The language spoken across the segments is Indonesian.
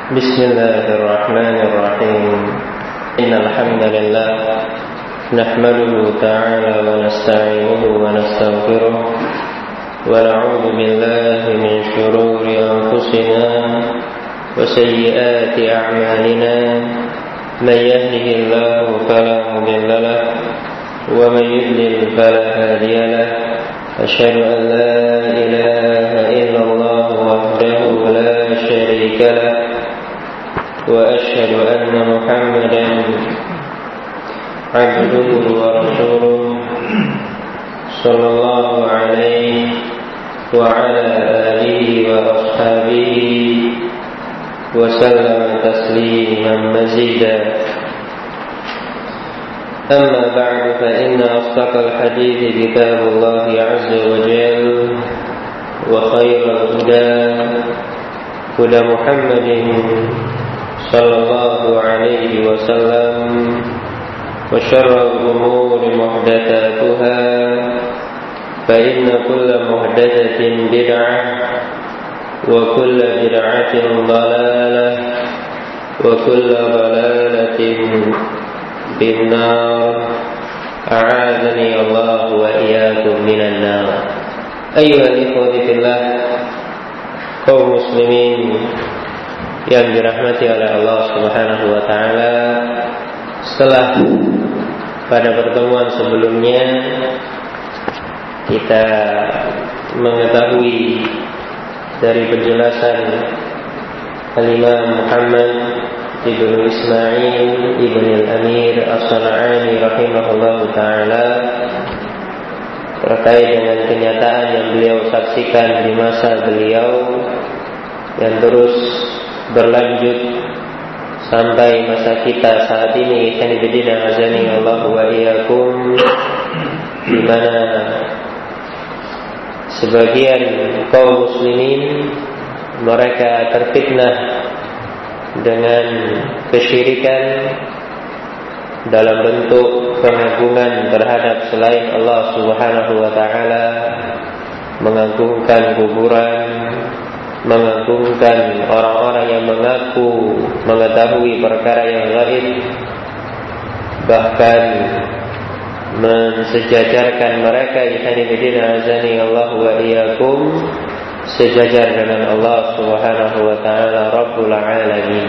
بسم الله الرحمن الرحيم إن الحمد لله نحمده تعالى ونستعينه ونستغفره ونعوذ بالله من شرور أنفسنا وسيئات أعمالنا من يهده الله فلا مضل له ومن يضلل فلا هادي له أشهد أن لا إله إلا الله وحده لا شريك له وأشهد أن محمدا عبده ورسوله صلى الله عليه وعلى آله وأصحابه وسلم تسليما مزيدا أما بعد فإن أصدق الحديث كتاب الله عز وجل وخير الهدى هدى محمد صلى الله عليه وسلم وشر الأمور محدثاتها فإن كل محدثة بدعة وكل بدعة ضلالة وكل ضلالة في النار أعاذني الله وإياكم من النار. أيها الإخوة في الله kaum muslimin yang dirahmati oleh Allah Subhanahu wa taala, setelah pada pertemuan sebelumnya kita mengetahui dari penjelasan Al-Imam Muhammad Ibn Ismail Ibn Al-Amir As-San'ani rahimahullahu ta'ala terkait dengan kenyataan yang beliau saksikan di masa beliau yang terus berlanjut sampai masa kita saat ini, kanibidina azani Allah wa iyyakum, di mana sebagian kaum muslimin mereka terfitnah dengan kesyirikan dalam bentuk pengagungan terhadap selain Allah Subhanahu wa taala, mengagungkan kuburan, mengagungkan orang-orang yang mengaku mengetahui perkara yang gaib, bahkan mensejajarkan mereka ikhwanifidina azani Allah wa iyyakum sejajar dengan Allah Subhanahu wa taala Rabbul Alamin.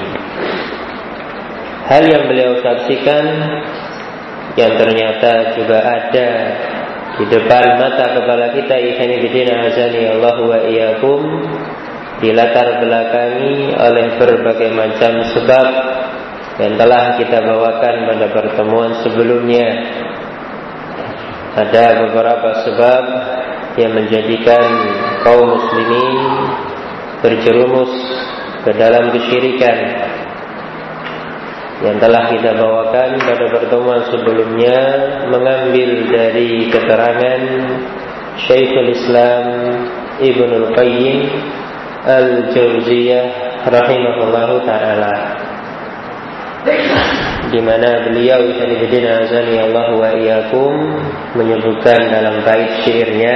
Hal yang beliau saksikan yang ternyata juga ada di depan mata kepala kita ikhwanifidina azani Allah wa iyyakum, dilatar belakangi oleh berbagai macam sebab yang telah kita bawakan pada pertemuan sebelumnya. Ada beberapa sebab yang menjadikan kaum muslimin terjerumus ke dalam kesyirikan yang telah kita bawakan pada pertemuan sebelumnya, mengambil dari keterangan Syekhul Islam Ibnul Qayyim Al-Jauziyah rahimahullahu ta'ala, di mana beliau ikhwanifidina azani Allah wa iyyakum menyebutkan dalam bait syairnya,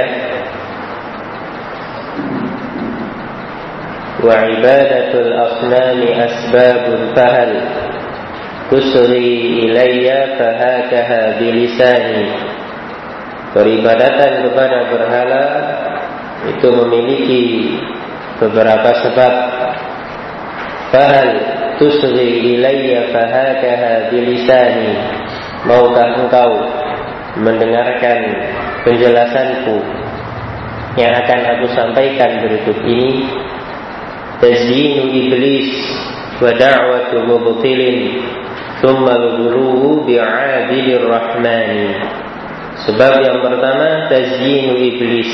wa ibadatul asnami asbabun fahal tusri ilayya fahakaha bilisani. Peribadatan kepada berhala itu memiliki beberapa sebab. Fahal tusri ilayya fahakaha bilisani, maukah engkau mendengarkan penjelasanku yang akan aku sampaikan berikut ini? Tazyinu iblis wa da'watu mubtilin thumma al-ghuluwu bi'abidir rahmani. Sebab yang pertama, tazyinu iblis.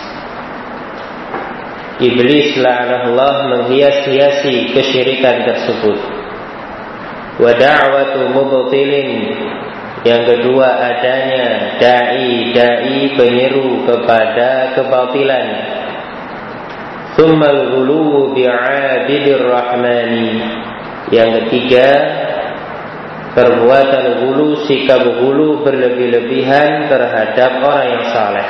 Iblis la'anahullah menghias-hiasi kesyirikan tersebut. Wa da'watu mubtilin, yang kedua adanya dai penyeru kepada kebatilan. Tsummal ghuluwu bi'abidir rahmani, yang ketiga perbuatan ghulu, sikap ghulu berlebih-lebihan terhadap orang yang saleh.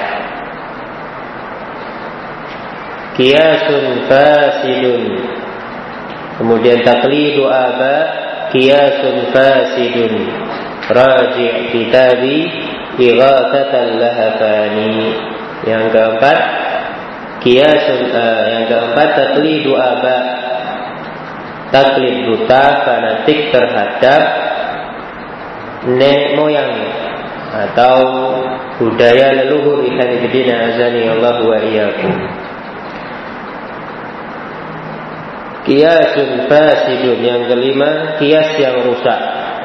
Qiyasun fasidun Kemudian taqlidu aba qiyasun fasidun. Raji' kitabi Ighathatal Lahafani. Yang keempat taqlidu aba, taklid buta fanatik terhadap nenek moyang atau budaya leluhur. Ikhwan fillah azani Allah wa iyyakum. Qiyasun fasidun, yang kelima qiyas yang rusak.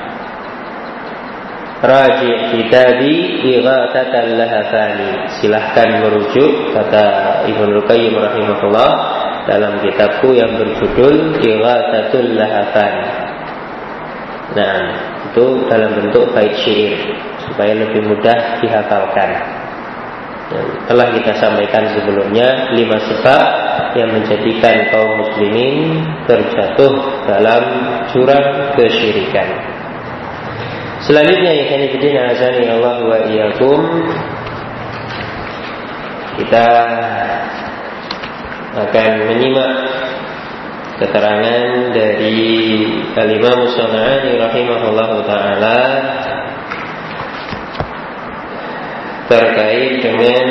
Raji' kitabi Ighathatal Lahafani. Silahkan merujuk, kata Ibnu Qayyim rahimahullah, dalam kitabku yang berjudul Ighathatul Lahafani. Nah, itu dalam bentuk bait syair supaya lebih mudah dihafalkan. Dan telah kita sampaikan sebelumnya 5 sebab yang menjadikan kaum muslimin terjatuh dalam jurang kesyirikan. Selanjutnya, ikhwan fillah azani Allah wa iyyakum, kita akan menyimak keterangan dari Al-Imam As-San'ani rahimahullahu taala terkait dengan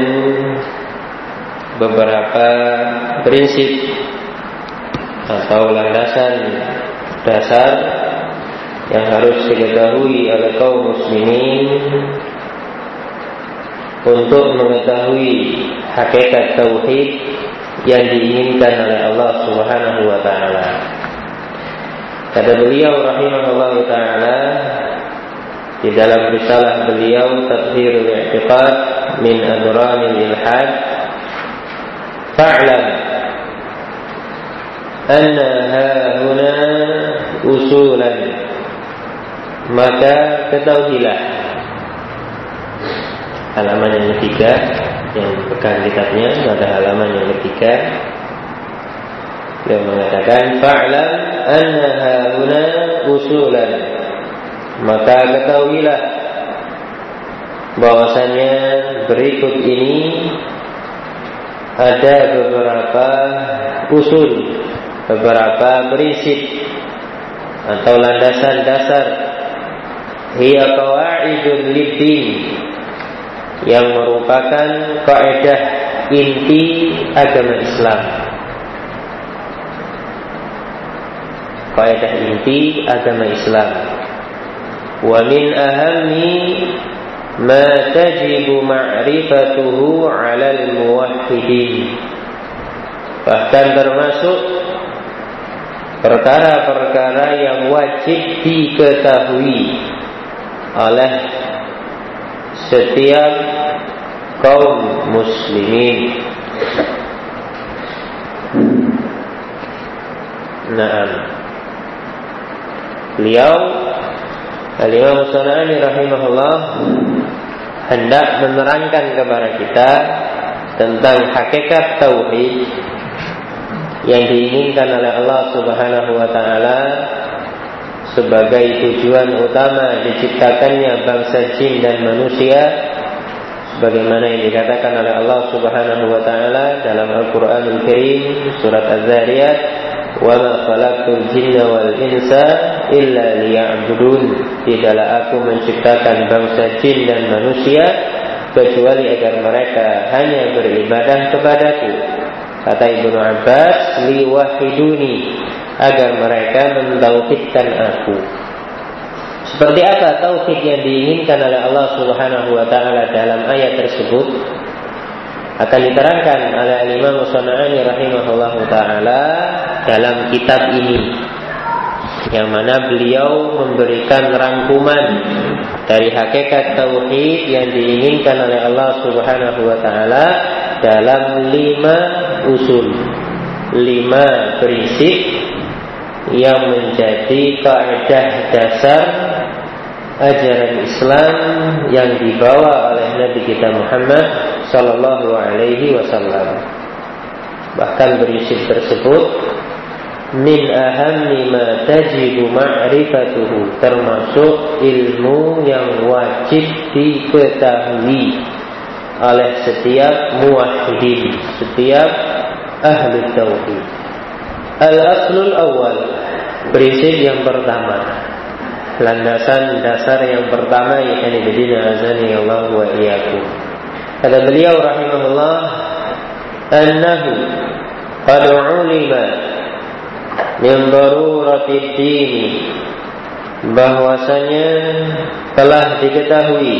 beberapa prinsip atau landasan dasar yang harus diketahui oleh kaum muslimin untuk mengetahui hakikat tauhid yang diinginkan oleh Allah Subhanahu wa taala. Kata beliau rahimahullah taala di dalam risalah beliau Tadhhirul I'tiqad min Adranil Ilhad, fa'lam anna hahuna usulan, maka ketahuilah. Halaman yang ketiga, yang pegang kitabnya pada halaman yang ketiga, beliau mengatakan fa'lam anna hahuna usulan, maka ketahuilah bahwasannya berikut ini ada beberapa usul, beberapa prinsip atau landasan dasar, hiya qawaidul lid-din, yang merupakan kaidah inti agama Islam. Kaidah inti agama Islam. Wa min ahammi ma tajibu ma'rifatuhu 'alal muwahhidin. Bahkan termasuk perkara-perkara yang wajib diketahui oleh setiap kaum muslimin. Naam. Beliau Al-Imam As-San'ani rahimahullah hendak menerangkan kepada kita tentang hakikat tauhid yang diinginkan oleh Allah Subhanahu wa taala sebagai tujuan utama diciptakannya bangsa jin dan manusia, sebagaimana yang dikatakan oleh Allah Subhanahu wa taala dalam Al-Qur'anul Karim surat Az-Zariyat, "Wa ma khalaqtul jinna wal insa illa liya'budun." Tidaklah aku menciptakan bangsa jin dan manusia kecuali agar mereka hanya beribadah kepadaku. Kata Ibnu Abbas, liwahiduni, agar mereka mentauhidkan aku. Seperti apa tauhid yang diinginkan oleh Allah Subhanahu wa taala dalam ayat tersebut akan diterangkan oleh Imam As-San'ani rahimahullahu taala dalam kitab ini, yang mana beliau memberikan rangkuman dari hakikat tauhid yang diinginkan oleh Allah Subhanahu wa taala dalam 5 usul, 5 prinsip yang menjadi kaidah dasar ajaran Islam yang dibawa oleh Nabi kita Muhammad sallallahu alaihi wasallam. Bahkan prinsip tersebut min ahammi ma tajibu ma'rifatuhu, termasuk ilmu yang wajib diketahui oleh setiap muwahhidin, setiap ahli tauhid. Al-aslul awal, prinsip yang pertama, landasan dasar yang pertama, yakni bidina azani Allah wa iyyakum. Kata beliau rahimahullah, annahu qad ulima min daruratid dini, bahwasanya telah diketahui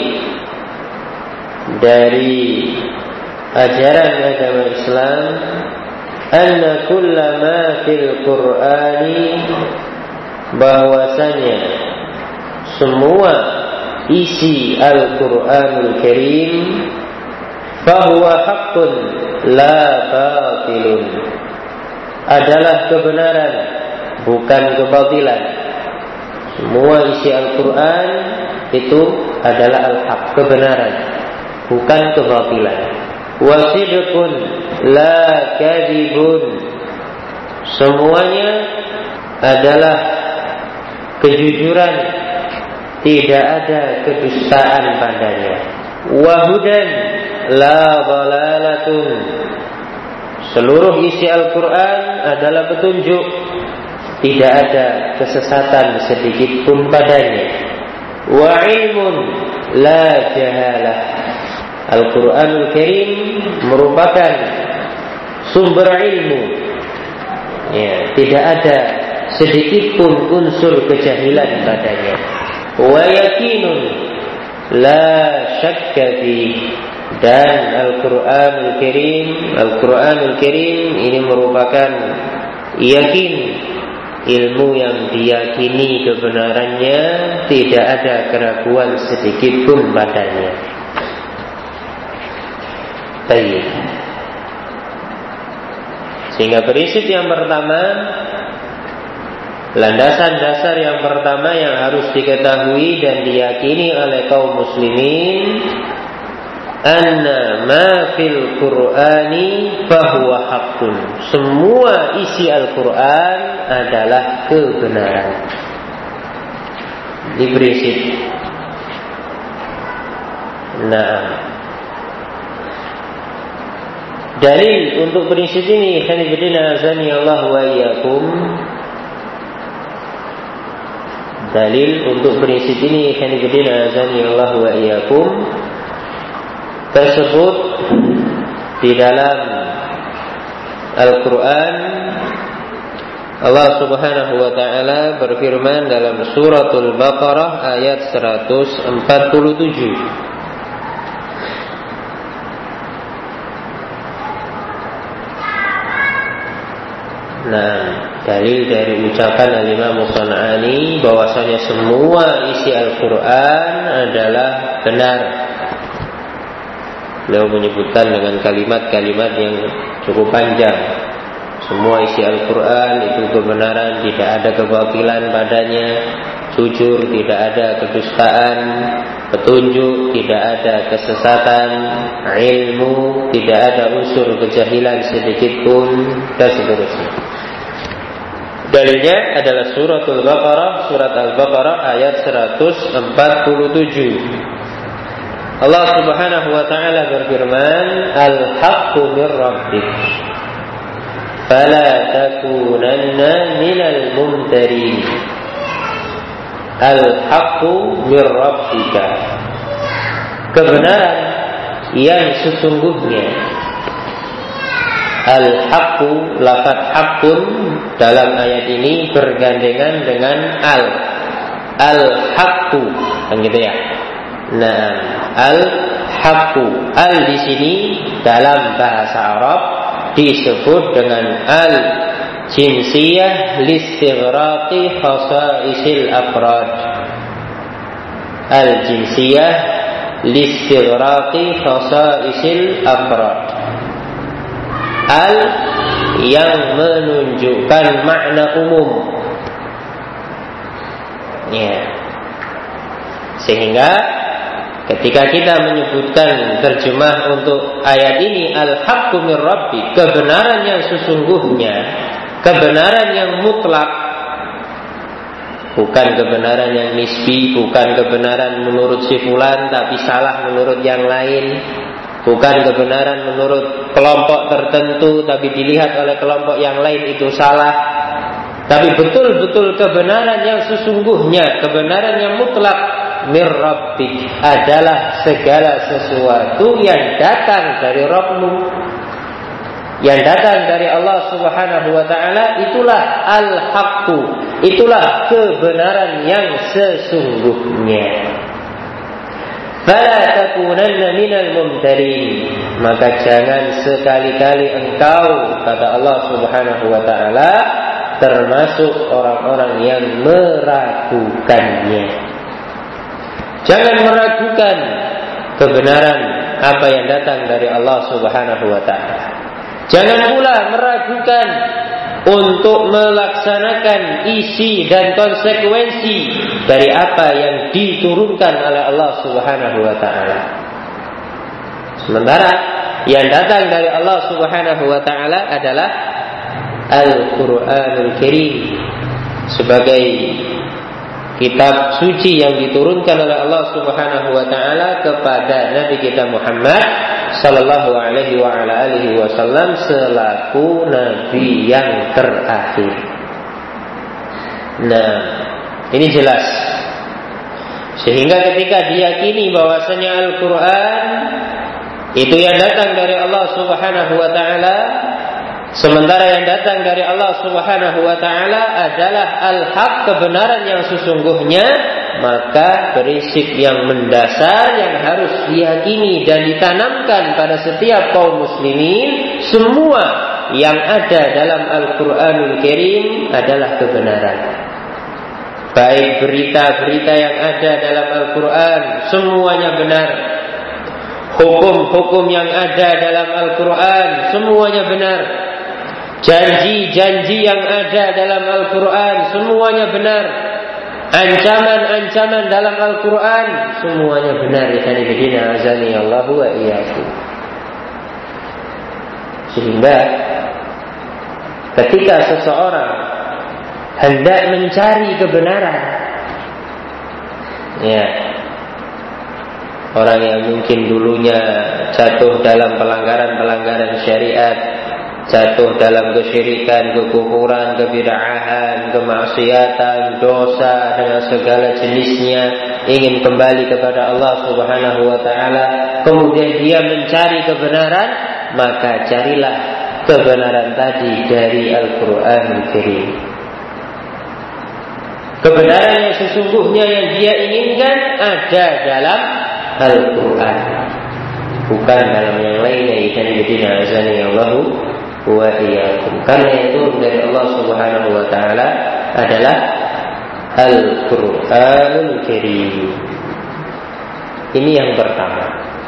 dari ajaran agama Islam, anna kullama fil Qur'ani, bahwasanya semua isi Al-Qur'anul Karim, fahuwa haqqun la batilun, adalah kebenaran, bukan kebatilan. Semua isi Al-Quran itu adalah al-haq, kebenaran, bukan kebatilan. Wasidqun la kadhibun, semuanya adalah kejujuran, tidak ada kedustaan padanya. Wahudan la dhalalatun, seluruh isi Al-Quran adalah petunjuk, tidak ada kesesatan sedikit pun padanya. Wa ilmun la jahalah, Al-Quranul Karim merupakan sumber ilmu, ya, tidak ada sedikit pun unsur kejahilan padanya. Wa yakinun la syakka fi, dan Al-Quranul Karim ini merupakan yakin, ilmu yang diyakini kebenarannya, tidak ada keraguan sedikit pun padanya. Baik. Sehingga prinsip yang pertama, landasan dasar yang pertama yang harus diketahui dan diyakini oleh kaum muslimin, anna ma fil Qur'ani fahuwa haqqun, semua isi Al-Quran adalah kebenaran. Ini prinsip. Nah, dalil untuk prinsip ini, khanifidina azani Allah wa iyyakum, dalil untuk prinsip ini, khanifidina azani Allah wa iyyakum, tersebut di dalam Al-Quran. Allah subhanahu wa ta'ala berfirman dalam suratul Baqarah ayat 147. Nah, dalil dari ucapan Al-Imam San'ani bahwasanya semua isi Al-Quran adalah benar. Beliau menyebutkan dengan kalimat-kalimat yang cukup panjang. Semua isi Al-Quran itu kebenaran, tidak ada kebatilan padanya, jujur, tidak ada kedustaan, petunjuk, tidak ada kesesatan, ilmu, tidak ada unsur kejahilan sedikit pun, dan seterusnya. Dalilnya adalah suratul Baqarah, surat Al-Baqarah ayat 147. Allah subhanahu wa ta'ala berfirman, Al-haqqu mir rabbik, fala takunanna minal mumtarin. Al-haqqu mir rabbika, kebenaran yang sesungguhnya. Al-haqqu, lafaz haqqun dalam ayat ini bergandengan dengan al-haqqu, kan gitu ya. Nah, al-haqqu, al di sini dalam bahasa Arab disebut dengan al-jinsiyah listighraqi khasaisil afrad. Al-jinsiyah listighraqi khasaisil afrad. Al yang menunjukkan makna umum, ya. Sehingga ketika kita menyebutkan terjemah untuk ayat ini, al-haqqu mir rabbi, kebenaran yang sesungguhnya, kebenaran yang mutlak, bukan kebenaran yang nisbi, bukan kebenaran menurut si fulan tapi salah menurut yang lain, bukan kebenaran menurut kelompok tertentu, tapi dilihat oleh kelompok yang lain itu salah. Tapi betul-betul kebenaran yang sesungguhnya, kebenaran yang mutlak mir rabbik adalah segala sesuatu yang datang dari Rabbmu, yang datang dari Allah Subhanahu wa taala. Itulah al-haqqu, itulah kebenaran yang sesungguhnya. Fala takunanna minal mumtarin, maka jangan sekali-kali engkau, kata Allah Subhanahu wa taala, termasuk orang-orang yang meragukannya. Jangan meragukan kebenaran apa yang datang dari Allah Subhanahu wa taala. Jangan pula meragukan untuk melaksanakan isi dan konsekuensi dari apa yang diturunkan oleh Allah Subhanahu wa taala. Sementara yang datang dari Allah Subhanahu wa taala adalah Al-Qur'anul Karim sebagai kitab suci yang diturunkan oleh Allah Subhanahu wa taala kepada Nabi kita Muhammad sallallahu alaihi wa ala alihi wasallam selaku nabi yang terakhir. Nah, ini jelas. Sehingga ketika diyakini bahwasanya Al-Qur'an itu yang datang dari Allah Subhanahu wa taala, sementara yang datang dari Allah Subhanahu wa taala adalah al-haq, kebenaran yang sesungguhnya, maka prinsip yang mendasar yang harus diyakini dan ditanamkan pada setiap kaum muslimin, semua yang ada dalam Al-Qur'anul Karim adalah kebenaran. Baik berita-berita yang ada dalam Al-Qur'an semuanya benar. Hukum-hukum yang ada dalam Al-Qur'an semuanya benar. Janji-janji yang ada dalam Al-Quran semuanya benar. Ancaman-ancaman dalam Al-Quran semuanya benar. Ikhwanifidina azani Allah wa iyyakum. Sehingga ketika seseorang hendak mencari kebenaran, ya, orang yang mungkin dulunya jatuh dalam pelanggaran-pelanggaran syariat, jatuh dalam kesyirikan, kekufuran, kebid'ahan, kemaksiatan, dosa dengan segala jenisnya, ingin kembali kepada Allah Subhanahu wa taala, kemudian dia mencari kebenaran, maka carilah kebenaran tadi dari Al-Qur'anul Karim. Kebenaran yang sesungguhnya yang dia inginkan ada dalam Al-Qur'an, bukan dalam yang lainnya. Ikan bidina azani Allahu wa iyyakum. Karena itu dari Allah Subhanahu wa taala adalah Al-Qur'anul Karim. Ini yang pertama.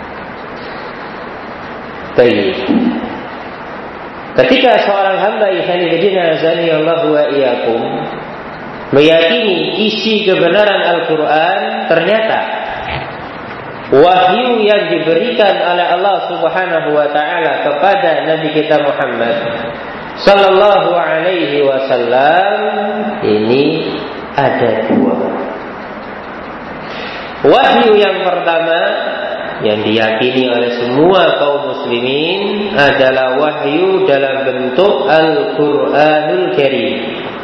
Baik. Ketika seorang hamba ikhwanifidina azani Allahu wa iyyakum meyakini isi kebenaran Al-Qur'an, ternyata wahyu yang diberikan oleh Allah Subhanahu wa taala kepada Nabi kita Muhammad sallallahu alaihi wasallam ini ada dua. Wahyu yang pertama yang diyakini oleh semua kaum muslimin adalah wahyu dalam bentuk Al-Qur'anul Karim.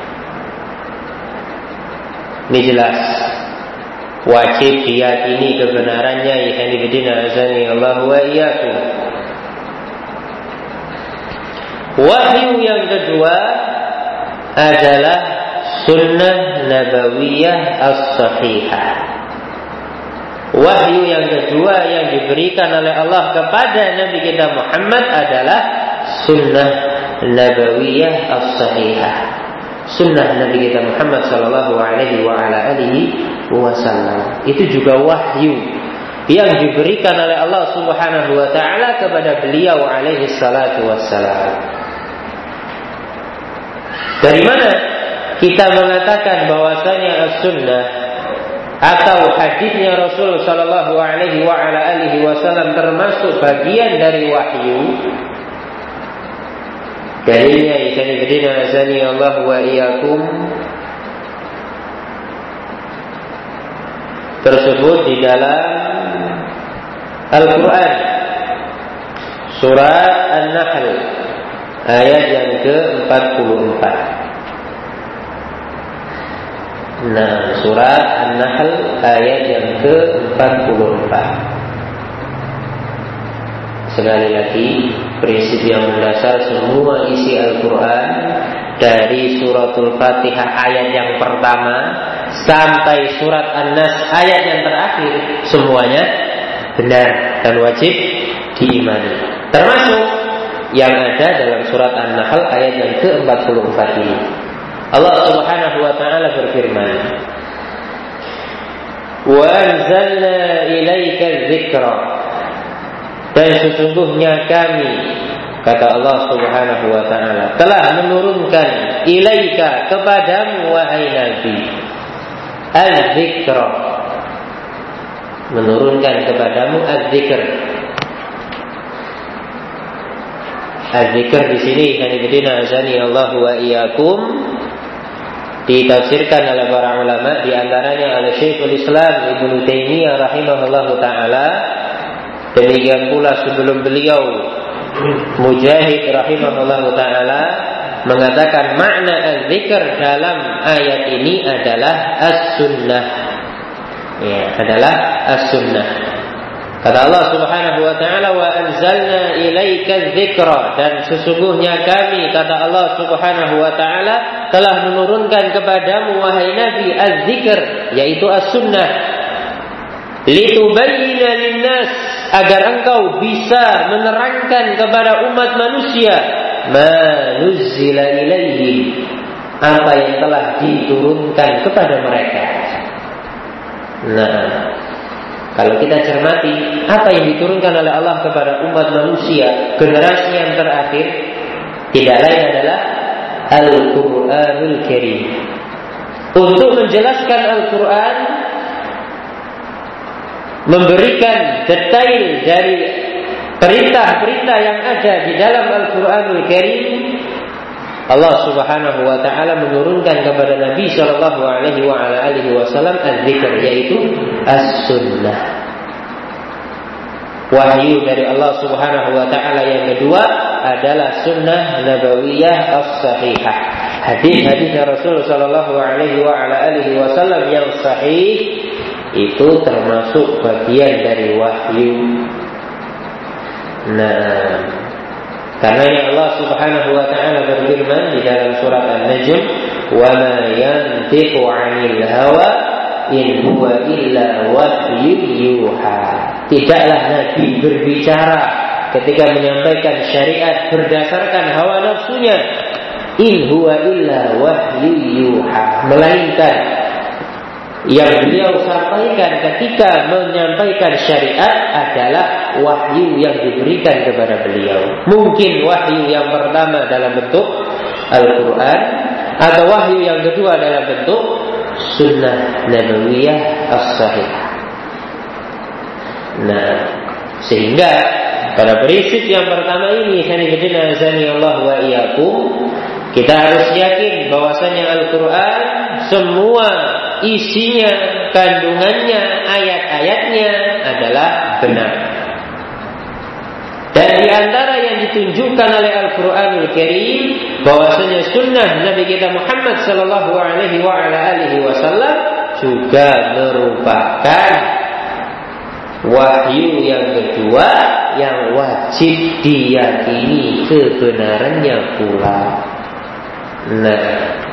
Ini jelas, wajib diyakini kebenarannya. Ikhwanifidina azani Allah wa iyyakum. Wahyu yang kedua adalah sunnah nabawiyah as-sahihah. Wahyu yang kedua yang diberikan oleh Allah kepada Nabi kita Muhammad adalah sunnah nabawiyah as-sahihah. Sunnah Nabi kita Muhammad sallallahu alaihi wa ala alihi wasallam. Itu juga wahyu yang diberikan oleh Allah Subhanahu wa taala kepada beliau alaihi salatu wassalam. Dari mana kita mengatakan bahwasanya as-sunnah atau hadisnya Rasul sallallahu alaihi wa ala alihi wasallam termasuk bagian dari wahyu? Dalilnya ikhwanifidina azani Allah wa iyyakum tersebut di dalam Al-Quran. Surat An-Nahl ayat yang ke-44. Nah, surat An-Nahl ayat yang ke-44. Sekali lagi, prinsip yang mendasar semua isi Al-Quran dari suratul Fatihah ayat yang pertama sampai surat An-Nas ayat yang terakhir, semuanya benar dan wajib diimani, termasuk yang ada dalam surat An-Nahl ayat yang ke-44 ini. Allah Subhanahu wa ta'ala berfirman, "Wa anzalna ilaika dzikra." Dan sesungguhnya kami, kata Allah Subhanahu wa ta'ala, telah menurunkan ilaika, kepadamu wahai Nabi, az-dzikra, menurunkan kepadamu az-dzikr. Az-dzikr di sini kanibidina azani Allah wa iyyakum ditafsirkan oleh para ulama, di antaranya oleh Syekhul Islam Ibnu Taimiyah rahimahullahu taala. Demikian pula sebelum beliau Mujahid rahimahullahu taala mengatakan makna az-dzikr dalam ayat ini adalah as-sunnah. Ya, adalah as-sunnah. Kata Allah Subhanahu wa ta'ala, "Wa anzalna ilaika dzikra." Dan sesungguhnya kami, kata Allah Subhanahu wa ta'ala, telah menurunkan kepadamu wahai Nabi az-dzikr, yaitu as-sunnah, litubayyina linnas, agar engkau bisa menerangkan kepada umat manusia ma nuzzila ilaihim, apa yang telah diturunkan kepada mereka. Nah, kalau kita cermati apa yang diturunkan oleh Allah kepada umat manusia generasi yang terakhir, tidak lain adalah Al-Quranul Karim. Untuk menjelaskan Al-Quran, memberikan detail dari perintah-perintah yang ada di dalam Al-Quranul Karim, Allah Subhanahu wa ta'ala menurunkan kepada Nabi sallallahu alaihi wasallam az-dzikr, yaitu as-sunnah. Wahyu dari Allah Subhanahu wa ta'ala yang kedua adalah sunnah nabawiyah as-sahihah. Hadis-hadis Rasul sallallahu alaihi wasallam yang sahih itu termasuk bagian dari wahyu. Nah, karena Allah Subhanahu wa ta'ala berfirman di dalam surat An-Najm, "Wa ma yantiqu 'anil hawa in huwa illa wahyu yuha." Tidaklah Nabi berbicara ketika menyampaikan syariat berdasarkan hawa nafsunya, in huwa illa wahyu yuha, melainkan yang beliau sampaikan ketika menyampaikan syariat adalah wahyu yang diberikan kepada beliau. Mungkin wahyu yang pertama dalam bentuk Al-Quran, atau wahyu yang kedua dalam bentuk sunnah nabawiyah as-sahihah. Nah, sehingga pada prinsip yang pertama ini, sanibidina azani Allah wa iyyakum, kita harus yakin bahwasanya Al-Quran semua isinya, kandungannya, ayat-ayatnya adalah benar. Dan di antara yang ditunjukkan oleh Al-Quranul Karim bahwasanya sunnah Nabi kita Muhammad sallallahu alaihi wasallam juga merupakan wahyu yang kedua yang wajib diyakini kebenarannya pula. Nah,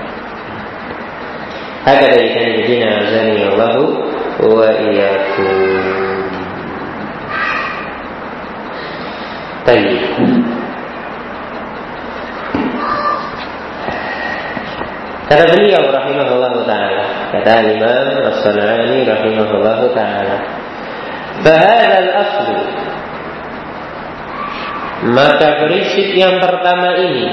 hakada ikhwanina azani Allah wa iyyakum. Baik. Kata beliau rahimahullah ta'ala, kata Imam As-San'ani rahimahullah ta'ala, "Fahadha al-aslu", maka prinsip yang pertama ini,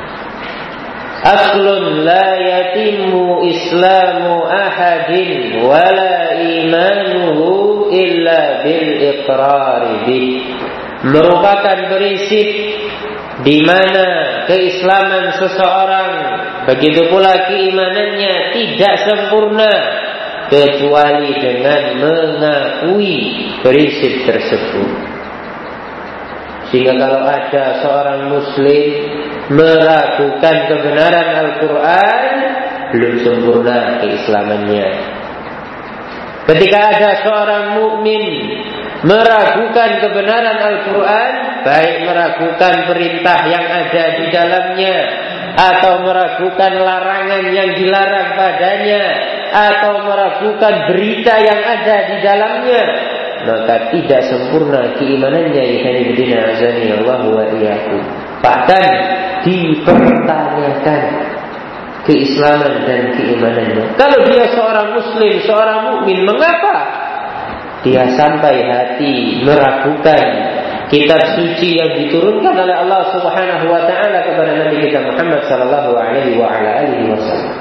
aslun la yatimmu islamu ahadin wala imanuhu illa bil iqrari bih, merupakan prinsip di mana keislaman seseorang, begitu pula keimanannya tidak sempurna kecuali dengan mengakui prinsip tersebut. Sehingga kalau ada seorang muslim meragukan kebenaran Al-Quran, belum sempurna keislamannya. Ketika ada seorang mukmin meragukan kebenaran Al-Quran, baik meragukan perintah yang ada di dalamnya, atau meragukan larangan yang dilarang padanya, atau meragukan berita yang ada di dalamnya, maka tidak sempurna keimanannya. Ikhwanifidina azani Allah wa iyyakum. Bahkan dipertanyakan keislaman dan keimanannya. Kalau dia seorang muslim, seorang mukmin, mengapa dia sampai hati meragukan kitab suci yang diturunkan oleh Allah Subhanahu wa taala kepada Nabi kita Muhammad sallallahu alaihi wa ala alihi wasallam?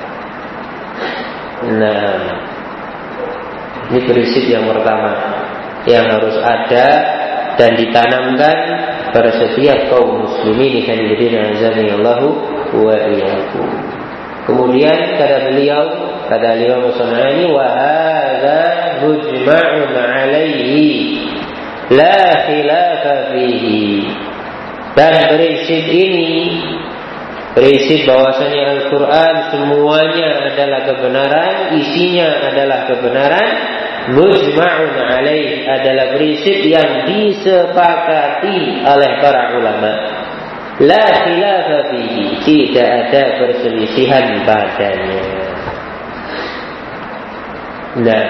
Nah, ini prinsip yang pertama yang harus ada dan ditanamkan pada setiap kaum muslimin yang azani Allahu wa iyyakum. Kemudian kata beliau, kata Imam Sanani, wa hadza mujma'un 'alaihi la khilafa fihi. Dan prinsip ini, prinsip bahwasanya Al-Quran semuanya adalah kebenaran, isinya adalah kebenaran, mujma'un 'alaihi adalah prinsip yang disepakati oleh para ulama. La khilafa fihi, tidak ada perselisihan padanya. Nah,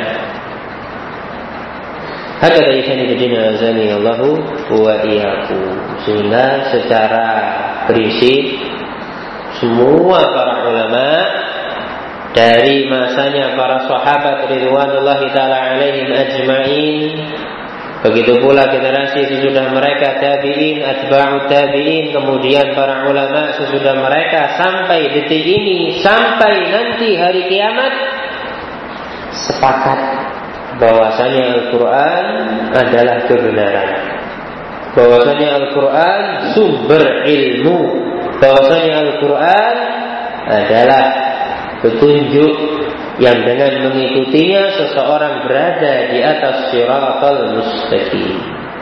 hakada ikhwanifidina azani Allahu wa iyyakum. Sehingga secara prinsip semua para ulama dari masanya para sahabat ridwanullahi ta'ala alaihim ajma'in, begitu pula generasi sesudah mereka tabi'in, atba'u tabi'in, kemudian para ulama sesudah mereka sampai detik ini, sampai nanti hari kiamat, sepakat bahwasanya Al-Quran adalah kebenaran, bahwasanya Al-Quran sumber ilmu, bahwasanya Al-Quran adalah petunjuk yang dengan mengikutinya seseorang berada di atas shiratal mustaqim.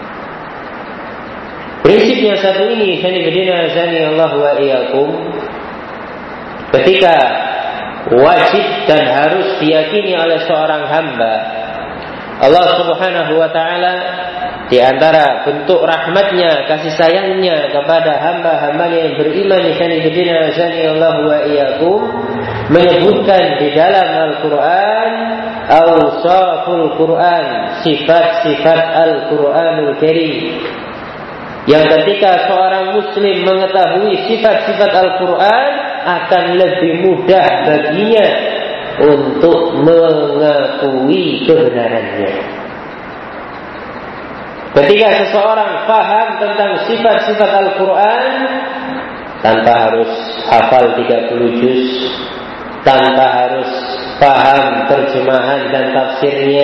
Prinsipnya satu ini, sanibidina azani Allah wa iyyakum, ketika wajib dan harus diyakini oleh seorang hamba, Allah Subhanahu wa ta'ala di antara bentuk rahmatnya, kasih sayangnya kepada hamba-hambanya yang beriman, sanibidina azani Allah wa iyyakum, menyebutkan di dalam Al-Quran awsaful Quran, sifat-sifat Al-Quranul Karim, yang ketika seorang muslim mengetahui sifat-sifat Al-Quran, akan lebih mudah baginya untuk mengakui kebenarannya. Ketika seseorang paham tentang sifat-sifat Al-Quran, tanpa harus hafal 30 juz, tanpa harus paham terjemahan dan tafsirnya,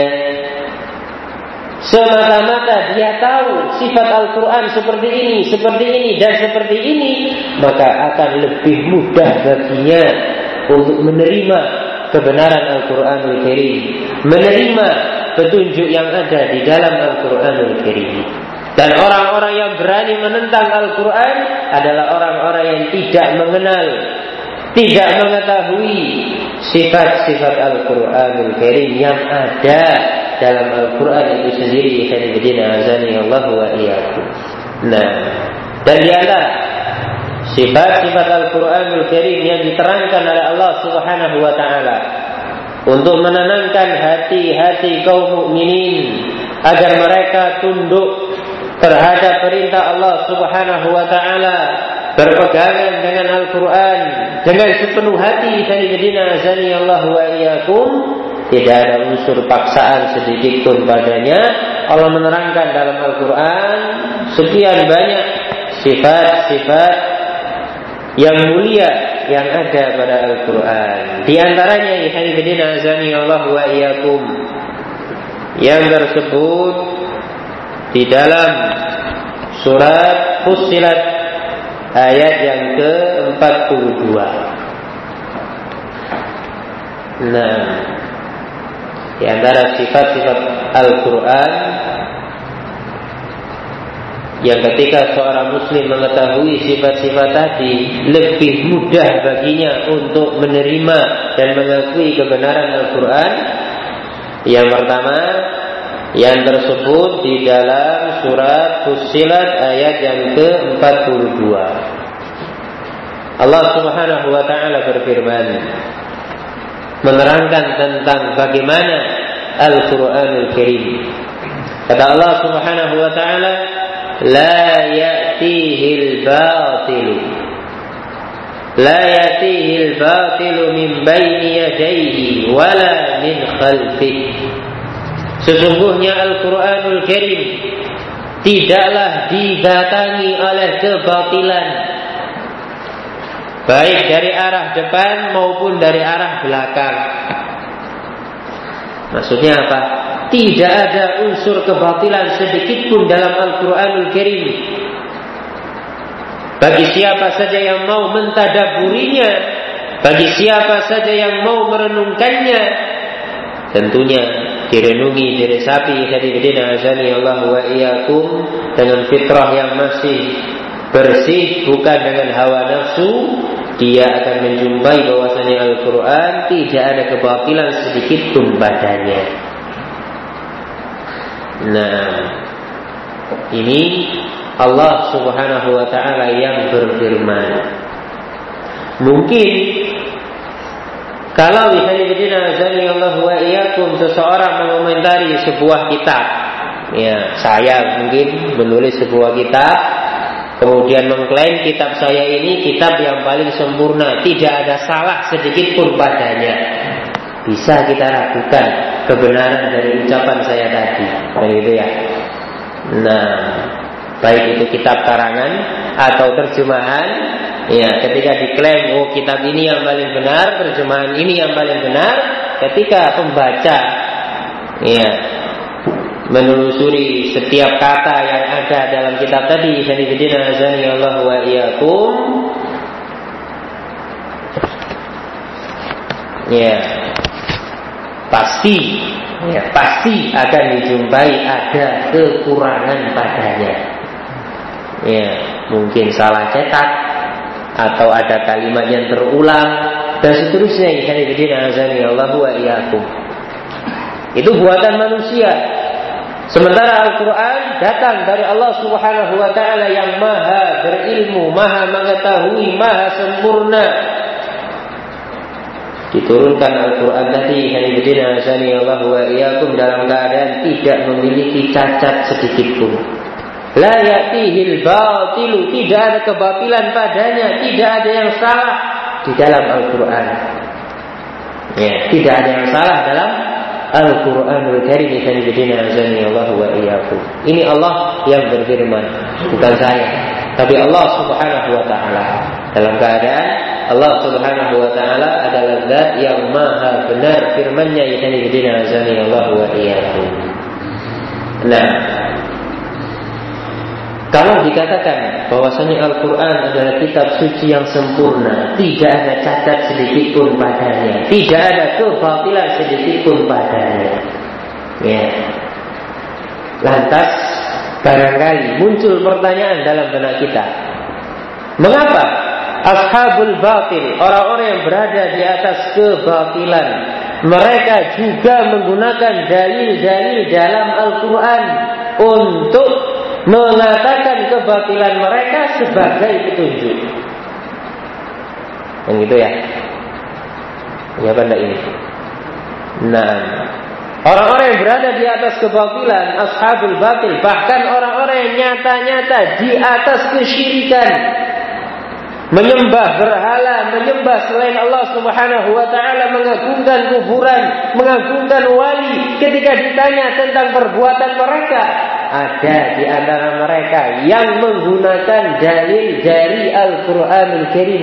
semata-mata dia tahu sifat Al-Quran seperti ini, dan seperti ini, maka akan lebih mudah baginya untuk menerima kebenaran Al-Quranul Karim, menerima petunjuk yang ada di dalam Al-Quranul Karim. Dan orang-orang yang berani menentang Al-Quran adalah orang-orang yang tidak mengenal, tidak mengetahui sifat-sifat Al-Quranul Karim yang ada dalam Al-Quran itu sendiri. Ikhwanifidina azani Allah wa iyyakum. Nah, dan di antara sifat-sifat Al-Quranul Karim yang diterangkan oleh Allah Subhanahu wa ta'ala untuk menenangkan hati-hati kaum mukminin agar mereka tunduk terhadap perintah Allah Subhanahu wa ta'ala, berpegangan dengan Al-Quran dengan sepenuh hati, sanibidina azani Allah wa iyyakum, tidak ada unsur paksaan sedikit pun padanya. Allah menerangkan dalam Al-Quran sekian banyak sifat-sifat yang mulia yang ada pada Al-Quran. Di antaranya, sanibidina azani Allah wa iyyakum, yang tersebut di dalam surat Fussilat ayat yang ke-42. Nah, di antara sifat-sifat Al-Quran yang ketika seorang muslim mengetahui sifat-sifat tadi, lebih mudah baginya untuk menerima dan mengakui kebenaran Al-Quran. Yang pertama, yang tersebut di dalam surat Fussilat ayat yang ke-42. Allah Subhanahu wa ta'ala berfirman, menerangkan tentang bagaimana Al-Quranul Karim. Kata Allah Subhanahu wa ta'ala, la ya'tihil batilu min baini yadayhi wala min khalfihi. Sesungguhnya Al-Quranul Karim tidaklah didatangi oleh kebatilan, baik dari arah depan maupun dari arah belakang. Maksudnya apa? Tidak ada unsur kebatilan sedikit pun dalam Al-Quranul Karim. Bagi siapa saja yang mau mentadaburinya, bagi siapa saja yang mau merenungkannya, tentunya direnungi, diresapi Allah wa iyyakum dengan fitrah yang masih bersih, bukan dengan hawa nafsu, dia akan menjumpai bahwasanya Al-Quran tidak ada kebatilan sedikit pun padanya. Nah, ini Allah Subhanahu wa ta'ala yang berfirman. Mungkin kalau Allah wa iyyakum seseorang mengomentari sebuah kitab, ya, saya mungkin menulis sebuah kitab, kemudian mengklaim kitab saya ini kitab yang paling sempurna, tidak ada salah sedikit pun padanya. Bisa kita ragukan kebenaran dari ucapan saya tadi, begitu ya. Nah, baik itu kitab karangan atau terjemahan, ya, ketika diklaim oh kitab ini yang paling benar, terjemahan ini yang paling benar, ketika pembaca, ya, menelusuri setiap kata yang ada dalam kitab tadi, Allah wa iyyakum, ya, pasti akan dijumpai ada kekurangan padanya. Ya, mungkin salah cetak atau ada kalimat yang terulang dan seterusnya. Allah wa iyyakum. Itu buatan manusia. Sementara Al-Quran datang dari Allah Subhanahu wa ta'ala yang maha berilmu, maha mengetahui, maha sempurna. Diturunkan Al-Quran tadi Allah wa iyyakum dalam keadaan tidak memiliki cacat sedikit pun. La ya'tihil batilu, tidak ada kebatilan padanya, tidak ada yang salah di dalam Al-Quran. Ya, tidak ada yang salah dalam Al-Quranul Karim. Allah wa iyyakum. Ini Allah yang berfirman, bukan saya, tapi Allah Subhanahu wa ta'ala. Dalam keadaan Allah Subhanahu wa ta'ala adalah zat yang maha benar firman-Nya, Allah wa iyyakum. Nah, kalau dikatakan bahwasanya Al-Quran adalah kitab suci yang sempurna, tidak ada cacat sedikit pun padanya, tidak ada kebatilan sedikit pun padanya, ya, lantas barangkali muncul pertanyaan dalam benak kita, mengapa ashabul batil, orang-orang yang berada di atas kebatilan, mereka juga menggunakan dalil-dalil dalam Al-Quran untuk mengatakan kebatilan mereka sebagai petunjuk. Yang gitu ya. Ya benda ini. Nah, orang-orang yang berada di atas kebatilan, ashabul batil, bahkan orang-orang yang nyata-nyata di atas kesyirikan, menyembah berhala, menyembah selain Allah Subhanahu wa ta'ala, mengagungkan kuburan, mengagungkan wali. Ketika ditanya tentang perbuatan mereka, ada di antara mereka yang menggunakan dalil dari Al-Quranul Karim.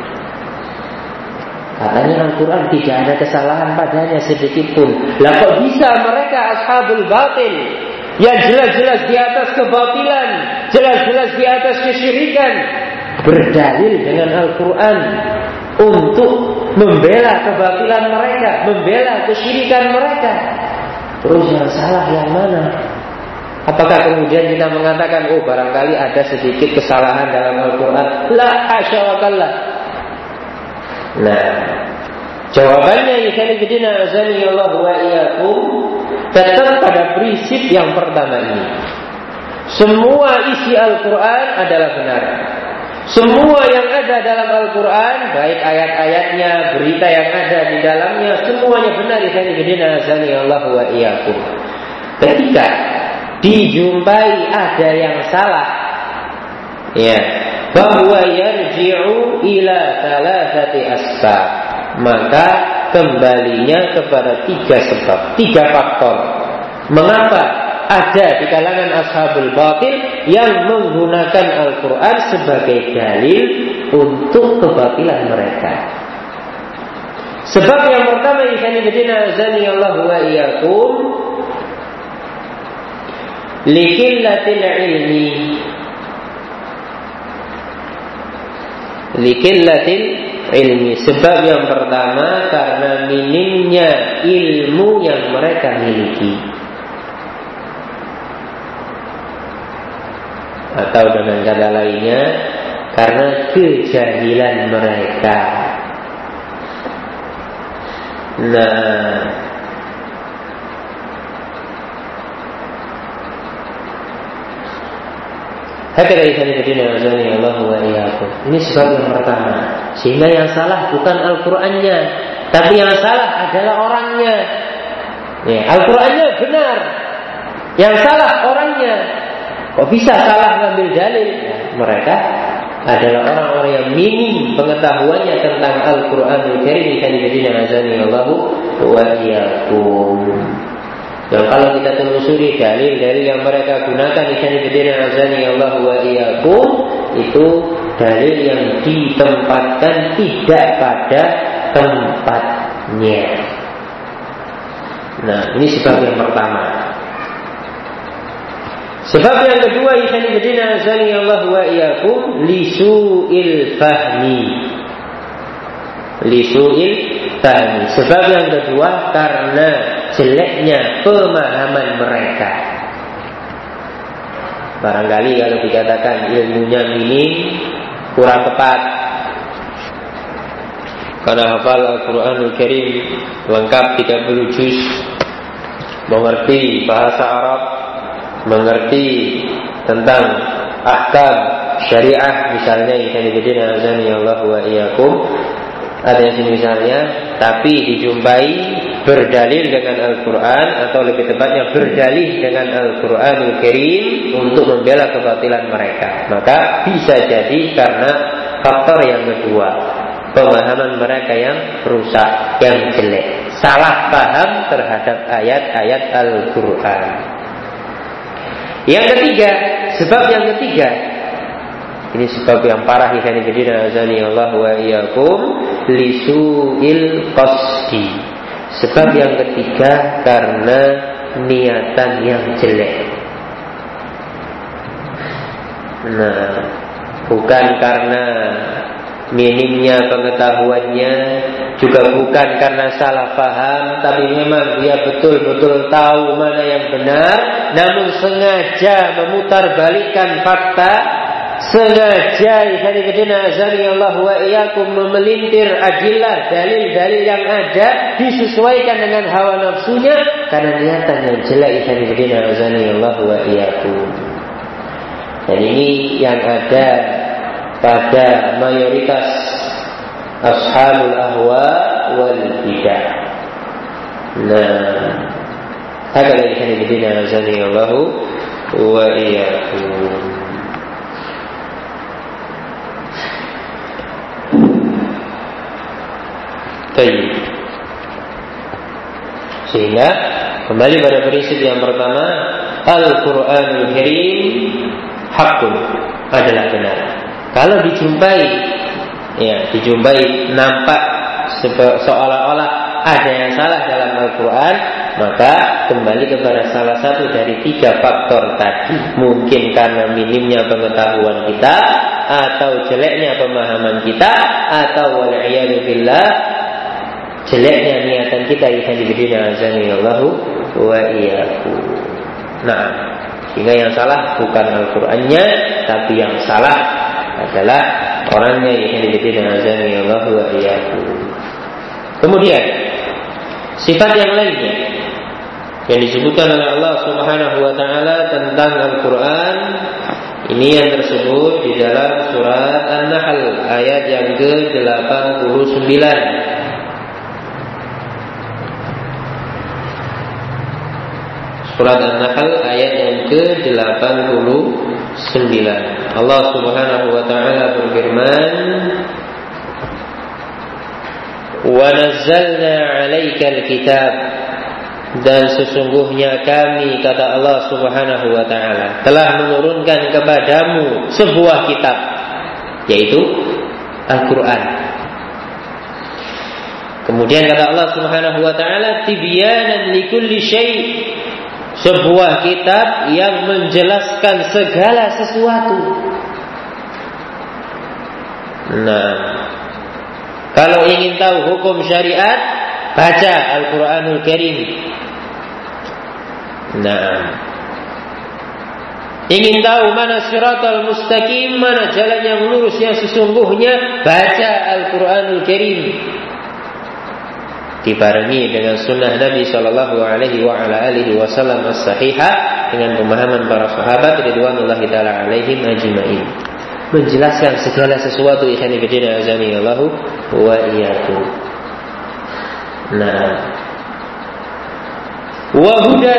Katanya Al-Quran tidak ada kesalahan padanya sedikit pun. Lah kok bisa mereka ashabul batil yang jelas-jelas di atas kebatilan, jelas-jelas di atas kesyirikan, berdalil dengan Al-Quran untuk membela kebatilan mereka, membela kesyirikan mereka? Terus yang salah yang mana? Apakah kemudian kita mengatakan, oh barangkali ada sedikit kesalahan dalam Al-Quran? La hasya wa kalla. Nah, jawabannya ikhwanifidina azanillah wa iyyakum tetap pada prinsip yang pertama ini. Semua isi Al-Quran adalah benar. Semua yang ada dalam Al-Quran, baik ayat-ayatnya, berita yang ada di dalamnya, semuanya benar. Ikhwanifidina azanillah wa iyyakum. Ketika dijumpai ada yang salah, ya, bahwa yarji'u ila thalathati asbab, maka kembalinya kepada 3 sebab, 3 faktor. Mengapa ada di kalangan ashabul batil yang menggunakan Al-Quran sebagai dalil untuk kebatilan mereka? Sebab yang pertama, ikhwanifidina azanillahu wa iyyakum, liqillatil ilmi. Liqillatil ilmi. Sebab yang pertama karena minimnya ilmu yang mereka miliki. Atau dengan kata lainnya, karena kejahilan mereka. Nah, ini sebab yang pertama. Sehingga yang salah bukan Al-Qurannya, tapi yang salah adalah orangnya. Ya, Al-Qurannya benar, yang salah orangnya. Kok bisa salah ngambil dalil? Ya, mereka adalah orang-orang yang minim pengetahuannya tentang Al-Quranul Karim. Dan kalau kita telusuri dalil-dalil yang mereka gunakan, itu dalil yang ditempatkan tidak pada tempatnya. Nah, ini sebab yang pertama. Sebab yang kedua, lisu'il fahmi. Lisu'il fahmi. Sebab yang kedua karena jeleknya pemahaman mereka. Barangkali kalau dikatakan ilmunya minim, kurang tepat. Karena hafal Al-Quranul Karim lengkap 30 juz, mengerti bahasa Arab, mengerti tentang ahkam syariah, misalnya ada yang misalnya, tapi dijumpai berdalil dengan Al-Quran, atau lebih tepatnya berdalil dengan Al-Quranul Karim untuk membela kebatilan mereka, maka bisa jadi karena faktor yang kedua, pemahaman mereka yang rusak, yang jelek, salah paham terhadap ayat-ayat Al-Quran. Yang ketiga, sebab yang ketiga, ini sebab yang parah, lisu'il qasdi. Sebab yang ketiga karena niatan yang jelek. Nah, bukan karena minimnya pengetahuannya, juga bukan karena salah paham, tapi memang dia betul-betul tahu mana yang benar, namun sengaja memutarbalikkan fakta, sengaja memelintir adillah, dalil-dalil yang ada disesuaikan dengan hawa nafsunya karena niatan yang jelek. Dan ini yang ada pada mayoritas ashabul ahwa wal bidah. Nah, hakala ikhwanifidina azanillahu wa iyyakum. Baik. Sehingga kembali pada prinsip yang pertama, Al-Quranul Karim hakun, adalah benar. Kalau dijumpai nampak seolah-olah ada yang salah dalam Al-Quran, maka kembali kepada salah satu dari 3 faktor tadi. Mungkin karena minimnya pengetahuan kita, atau jeleknya pemahaman kita, atau wal'iyadu billah, jeleknya niatan kita. Nah, Sehingga yang salah bukan Al-Qur'annya, tapi yang salah adalah orangnya. Kemudian sifat yang lainnya yang disebutkan oleh Allah Subhanahu wa taala tentang Al-Qur'an, ini yang tersebut di dalam surat An-Nahl ayat yang ke-89. Surat An-Nahl ayat yang ke-89. Allah Subhanahu wa taala berfirman, "Wa nazzalna 'alaikal kitab." Dan sesungguhnya kami, kata Allah Subhanahu wa taala, telah menurunkan kepadamu sebuah kitab, yaitu Al-Qur'an. Kemudian kata Allah Subhanahu wa taala, tibyanan likulli syai', sebuah kitab yang menjelaskan segala sesuatu. Nah, kalau ingin tahu hukum syariat, baca Al-Qur'anul Karim. Nah, ingin tahu mana siratal mustaqim, mana jalan yang lurus yang sesungguhnya, baca Al-Qur'anul Karim. Dibarengi dengan sunnah Nabi sallallahu alaihi wasallam as-sahihah, dengan pemahaman para sahabat ridwanullahi taala alaihim ajma'in, menjelaskan segala sesuatu. Ikhwani fillah azanillahu wa iyyakum. Nah, wa hudan,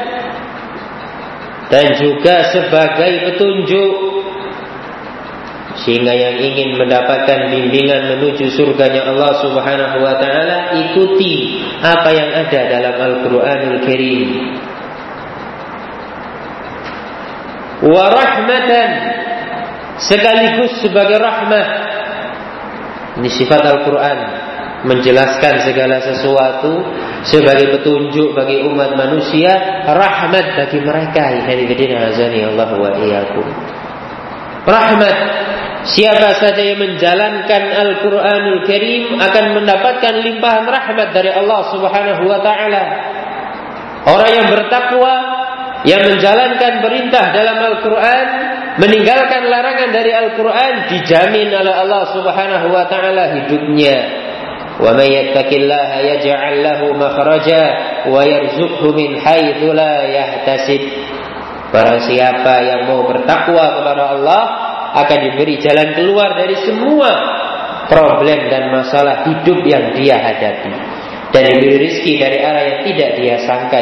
dan juga sebagai petunjuk, sehingga yang ingin mendapatkan bimbingan menuju surganya Allah Subhanahu wa taala, ikuti apa yang ada dalam Al-Qur'anul Karim. Wa rahmatan, sekaligus sebagai rahmah. Ini sifat Al-Qur'an, menjelaskan segala sesuatu sebagai petunjuk bagi umat manusia, rahmat bagi mereka. Rahmat, siapa saja yang menjalankan Al-Qur'anul Karim akan mendapatkan limpahan rahmat dari Allah Subhanahu wa taala. Orang yang bertakwa, yang menjalankan perintah dalam Al-Qur'an, meninggalkan larangan dari Al-Qur'an, dijamin oleh Allah Subhanahu wa taala hidupnya. Wa may yattaqillaha yaj'al lahu makhraja wa yarzuqhu min haitsu la yahtasib. Barang siapa yang mau bertakwa kepada Allah akan diberi jalan keluar dari semua problem dan masalah hidup yang dia hadapi, dan diberi rezeki dari arah yang tidak dia sangka.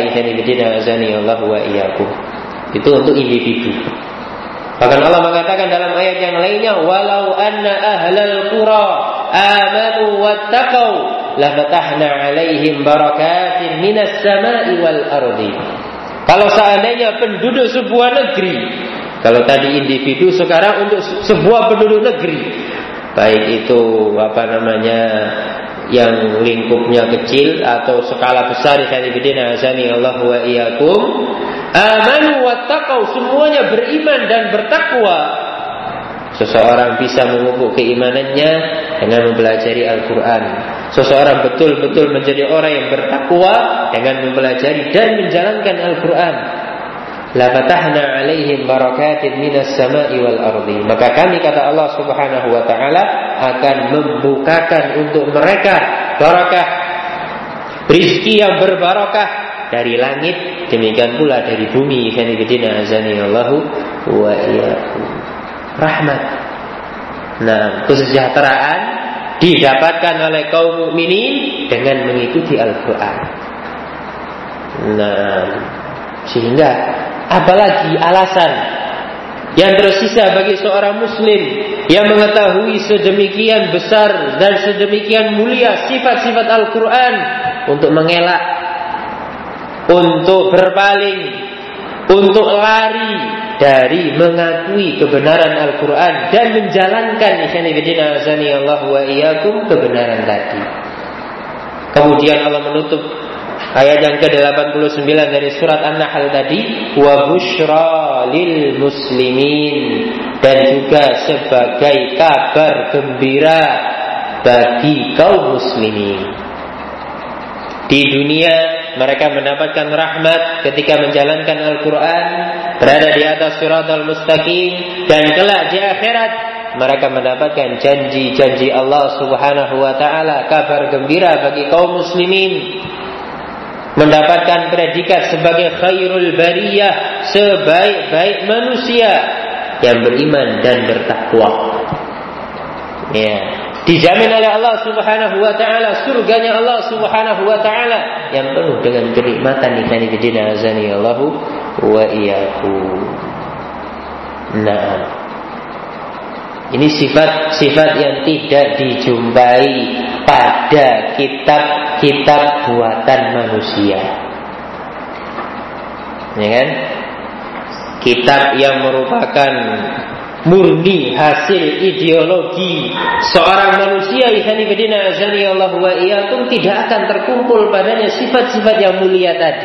Itu untuk individu. Bahkan Allah mengatakan dalam ayat yang lainnya, walau anna ahlal qura amanu wattaqau lafatahna alaihim barakatin minas sama'i wal ardi. Kalau seandainya penduduk sebuah negeri, kalau tadi individu, sekarang untuk sebuah penduduk negeri, baik itu yang lingkupnya kecil atau skala besar, Allah wa iyyakum, amanu wattaqau, semuanya beriman dan bertakwa. Seseorang bisa memupuk keimanannya dengan mempelajari Al-Quran. Seseorang betul-betul menjadi orang yang bertakwa dengan mempelajari dan menjalankan Al-Quran. La fatahna alaihim barakatin minas sama'i wal ardi. Maka kami, kata Allah Subhanahu wa taala, akan membukakan untuk mereka barakah, rizki yang berbarakah dari langit, demikian pula dari bumi. Allahu wa iyyakum. Rahmat. Nah, kesejahteraan didapatkan oleh kaum mukminin dengan mengikuti Al-Quran. Nah, sehingga apalagi alasan yang tersisa bagi seorang muslim yang mengetahui sedemikian besar dan sedemikian mulia sifat-sifat Al-Quran untuk mengelak, untuk berpaling, untuk lari dari mengakui kebenaran Al-Quran dan menjalankan kebenaran tadi. Kemudian Allah menutup ayat yang ke-89 dari surat An-Nahl tadi, wa busyra lil muslimin, dan juga sebagai kabar gembira bagi kaum muslimin. Di dunia mereka mendapatkan rahmat ketika menjalankan Al-Quran, berada di atas siratal mustaqim, dan kelak di akhirat mereka mendapatkan janji-janji Allah Subhanahu wa ta'ala, kabar gembira bagi kaum muslimin, mendapatkan predikat sebagai khairul bariyah, sebaik-baik manusia yang beriman dan bertakwa. Ya, dijamin oleh Allah Subhanahu wa ta'ala surganya Allah Subhanahu wa ta'ala yang penuh dengan kenikmatan. Ikhwani fillah azani Allahu wa iyyakum. Nah, ini sifat-sifat yang tidak dijumpai pada kitab-kitab buatan manusia. Ya kan? Kitab yang merupakan murni hasil ideologi seorang manusia, ikhwani fillah azani Allahu wa iyyakum, tidak akan terkumpul padanya sifat-sifat yang mulia tadi.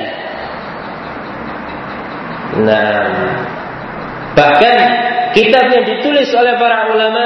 Nah, bahkan kitab yang ditulis oleh para ulama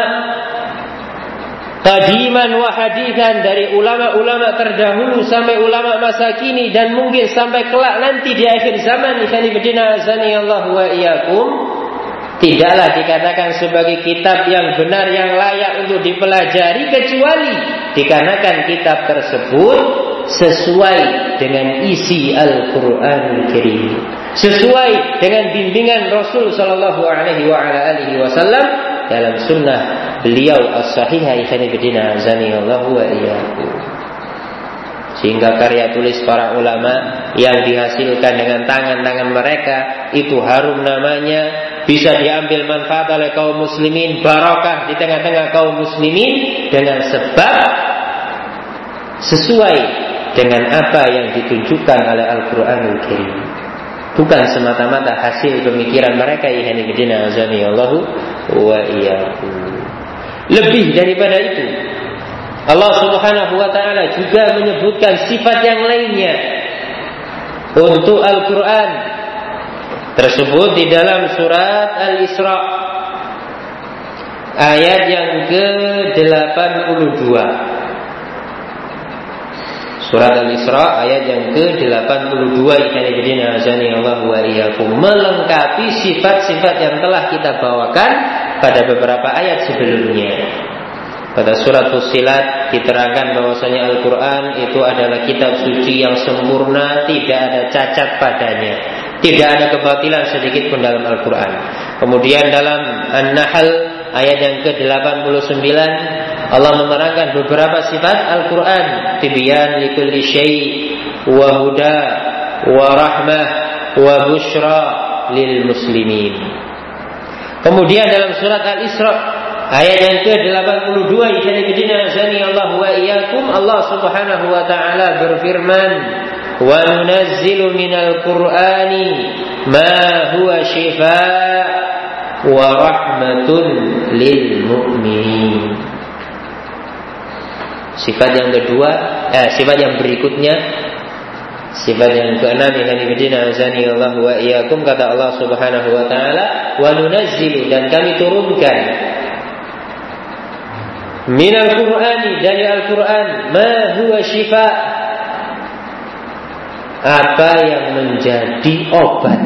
qadiman wa hadithan, dari ulama-ulama terdahulu sampai ulama masa kini dan mungkin sampai kelak nanti di akhir zaman, ikhwani fillah azani Allahu wa iyyakum, tidaklah dikatakan sebagai kitab yang benar, yang layak untuk dipelajari, kecuali dikarenakan kitab tersebut sesuai dengan isi Al-Quranul Karim, sesuai dengan bimbingan Rasul Sallallahu Alaihi Wasallam dalam sunnah beliau as-sahihah. Ikhwani fillah azani Allahu wa iyyakum. Sehingga karya tulis para ulama yang dihasilkan dengan tangan-tangan mereka itu harum namanya, bisa diambil manfaat oleh kaum muslimin, barakah di tengah-tengah kaum muslimin, dengan sebab sesuai dengan apa yang ditunjukkan oleh Al-Quranul Karim, bukan semata-mata hasil pemikiran mereka. Ikhwani fillah azani Allahu wa iyyakum. Lebih daripada itu, Allah Subhanahu wa ta'ala juga menyebutkan sifat yang lainnya untuk Al-Quran tersebut di dalam surat Al-Isra ayat yang ke-82. Surat Al-Isra ayat yang ke-82, ikhwani fillah azani Allahu wa iyyakum, melengkapi sifat-sifat yang telah kita bawakan pada beberapa ayat sebelumnya. Pada surat Fussilat diterangkan bahwasanya Al-Quran itu adalah kitab suci yang sempurna, tidak ada cacat padanya, tidak ada kebatilan sedikit pun dalam Al-Quran. Kemudian dalam An-Nahl ayat yang ke-89 Allah menerangkan beberapa sifat Al-Quran, tibyan likulli syai' wa huda wa rahmah wa busyra lil muslimin. Kemudian dalam surat Al-Isra ayat yang ke-82, ikhwani fillah azani Allahu wa iyyakum, Allah Subhanahu wa ta'ala berfirman, wa nunazzilu minal qur'ani ma huwa shifaa wa rahmatun lil mu'minin. Sifat yang kedua, sifat yang berikutnya, sifat yang keenam, ikhwani fillah azani Allahu wa iyyakum, kata Allah Subhanahu wa ta'ala, wa nunazzilu, dan kami turunkan, minal qur'ani, dari Al-Quran, ma huwa shifa, apa yang menjadi obat.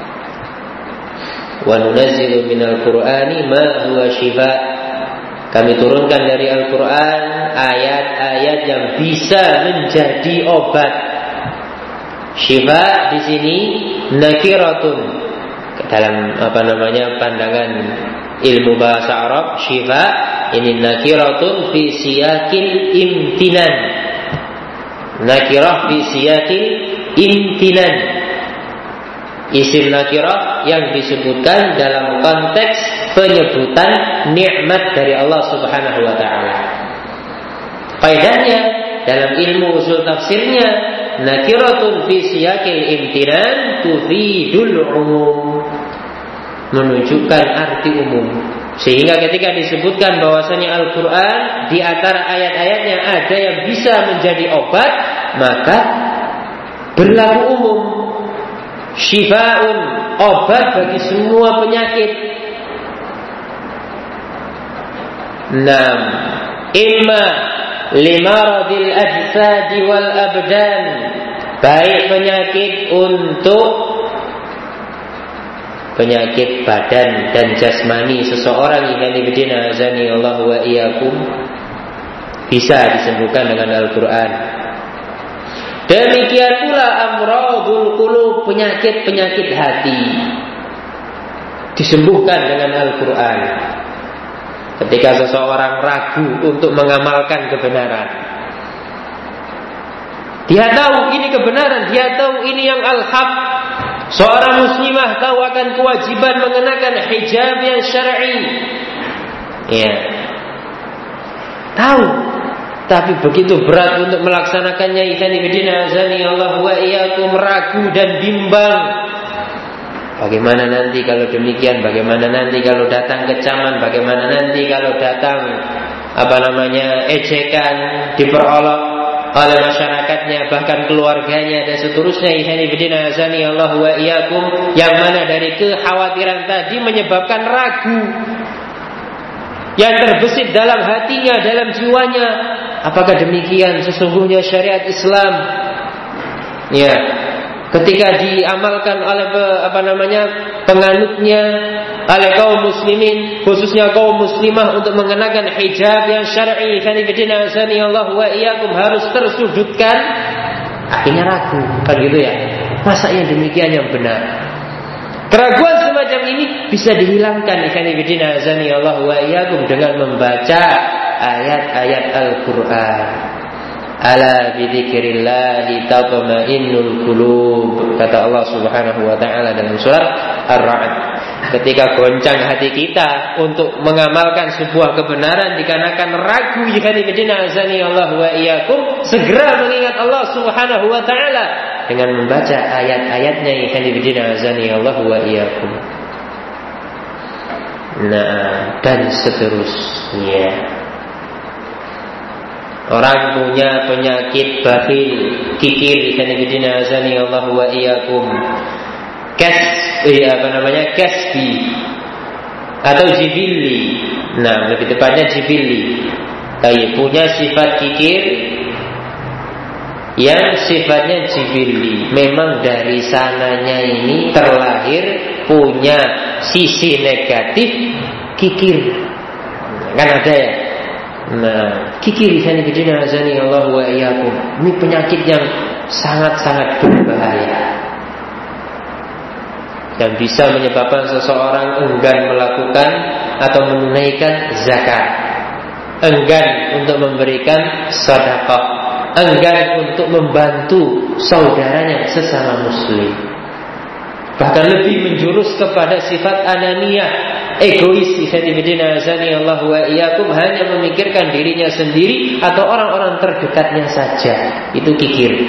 Wa nunazzilu minal qur'ani ma huwa shifa, kami turunkan dari Al-Quran ayat-ayat yang bisa menjadi obat. Shifa di sini nakiratun, dalam pandangan ilmu bahasa Arab, shifa ini nakiratun fi siyakil imtinan. Nakirah fi siyakil imtinan, isim nakirah yang disebutkan dalam konteks penyebutan nikmat dari Allah Subhanahu wa ta'ala. Kaidahnya dalam ilmu usul tafsirnya, nakiratun fi siyakil imtinan tufidul umum, menunjukkan arti umum. Sehingga ketika disebutkan bahwasanya Al-Quran di antara ayat-ayatnya ada yang bisa menjadi obat, maka berlaku umum. Syifa'un, obat bagi semua penyakit. Nam, imma limaradil ajsadi wal abdan, baik penyakit untuk penyakit badan dan jasmani seseorang yang ibadina azani Allah wa iyyakum bisa disembuhkan dengan Al-Quran. Demikian pula amradul qulub, penyakit-penyakit hati disembuhkan dengan Al-Quran. Ketika seseorang ragu untuk mengamalkan kebenaran, dia tahu ini kebenaran, dia tahu ini yang al-haq. Seorang muslimah tahu akan kewajiban mengenakan hijab yang syar'i. Ya. Tahu, tapi begitu berat untuk melaksanakannya. Ikhwani fillah azani Allah wa iyyakum, ragu dan bimbang. Bagaimana nanti kalau demikian? Bagaimana nanti kalau datang kecaman? Bagaimana nanti kalau datang ejekan, diperolok oleh masyarakatnya, bahkan keluarganya dan seterusnya. Ikhwani fillah azani Allah wa iyyakum, yang mana dari kekhawatiran tadi menyebabkan ragu yang terbesit dalam hatinya, dalam jiwanya. Apakah demikian sesungguhnya syariat Islam? Ya, ketika diamalkan oleh penganutnya, oleh kaum muslimin, khususnya kaum muslimah, untuk mengenakan hijab yang syar'i, kanifidina azani Allah wa iyyakum, harus tersudutkan. Akhirnya ragu, kan gitu ya? Masa yang demikian yang benar? Keraguan semacam ini bisa dihilangkan, kanifidina azani Allah wa iyyakum, dengan membaca ayat-ayat Al-Quran. Ala bidzikrillahi tatma'innul qulub, kata Allah Subhanahu wa taala dalam surat Ar-Ra'd. Ketika goncang hati kita untuk mengamalkan sebuah kebenaran dikarenakan ragu, ikhwanifidina azani Allah wa iyyakum, segera mengingat Allah Subhanahu wa taala dengan membaca ayat-ayatnya, ikhwanifidina azani Allah wa iyyakum. Nah, dan seterusnya. Orang punya penyakit bakhil, kikir, kanifidina azani Allah wa iyyakum, kasbi atau jibilli. Nah, lebih tepatnya jibilli. Punya sifat kikir yang sifatnya jibilli. Memang dari sananya ini terlahir punya sisi negatif kikir. Kan ada ya? Nah, kikir kanifidina azani Allah wa iyyakum, ini penyakit yang sangat-sangat berbahaya dan bisa menyebabkan seseorang enggan melakukan atau menunaikan zakat, enggan untuk memberikan sedekah, enggan untuk membantu saudaranya sesama muslim, bahkan lebih menjurus kepada sifat ananiyah, egois. Ikhwanifidina azani Allah wa iyyakum, hanya memikirkan dirinya sendiri atau orang-orang terdekatnya saja. Itu kikir.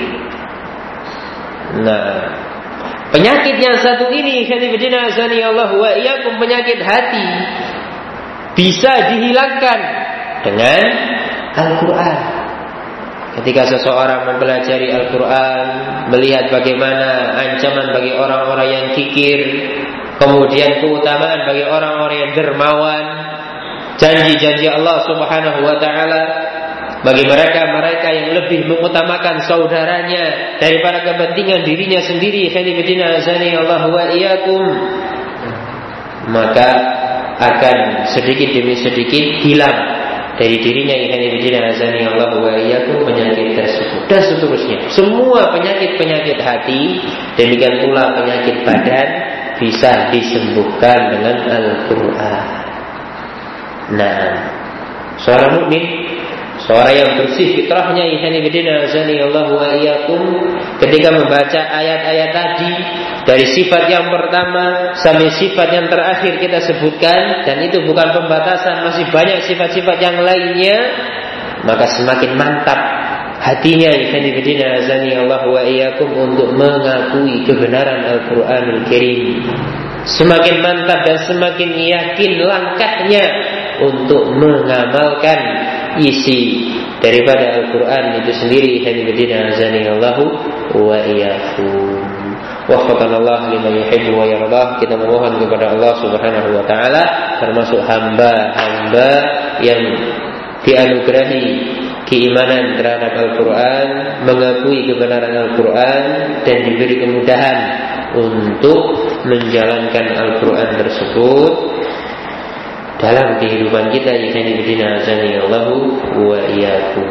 Nah, penyakit yang satu ini, ikhwanifidina azani Allah wa iyyakum, penyakit hati, bisa dihilangkan dengan Al-Quran. Ketika seseorang mempelajari Al-Quran, melihat bagaimana ancaman bagi orang-orang yang kikir, kemudian keutamaan bagi orang-orang yang dermawan, janji-janji Allah Subhanahu wa taala bagi mereka yang lebih mengutamakan saudaranya daripada kepentingan dirinya sendiri, kanifidina azani Allah wa iyyakum, maka akan sedikit demi sedikit hilang dari dirinya, kanifidina azani Allah wa iyyakum, penyakit tersebut dan seterusnya. Semua penyakit-penyakit hati, demikian pula penyakit badan, bisa disembuhkan dengan Al-Quran. Nah, seorang mukmin, seorang yang bersih fitrahnya, ikhwanifidina azani Allah wa iyyakum, ketika membaca ayat-ayat tadi, dari sifat yang pertama sampai sifat yang terakhir kita sebutkan, dan itu bukan pembatasan, masih banyak sifat-sifat yang lainnya, maka semakin mantap hatinya, ikhwanifidina azani Allah wa iyyakum, untuk mengakui kebenaran Al-Quranul Karim. Semakin mantap dan semakin yakin langkahnya untuk mengamalkan isi daripada Al-Quran itu sendiri, ikhwanifidina azani Allah wa iyyakum. Waffaqanallahu lima yuhibbu wa yardah. Kita memohon kepada Allah Subhanahu wa taala, termasuk hamba-hamba yang dianugerahi keimanan terhadap Al-Quran, mengakui kebenaran Al-Quran, dan diberi kemudahan untuk menjalankan Al-Quran tersebut dalam kehidupan kita. Allahu wa iyyakum.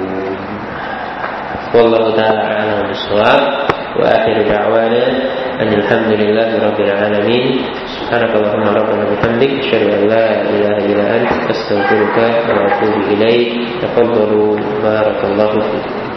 Wallahu ta'ala a'lam bishawab. Wa akhiru da'wana alhamdulillahi rabbil alamin. Subhanakallahumma rabbana bihamdik, asyhadu an la ilaha illa anta, astaghfiruka wa atubu ilaik. Taqabbalu, barakallahu fikum.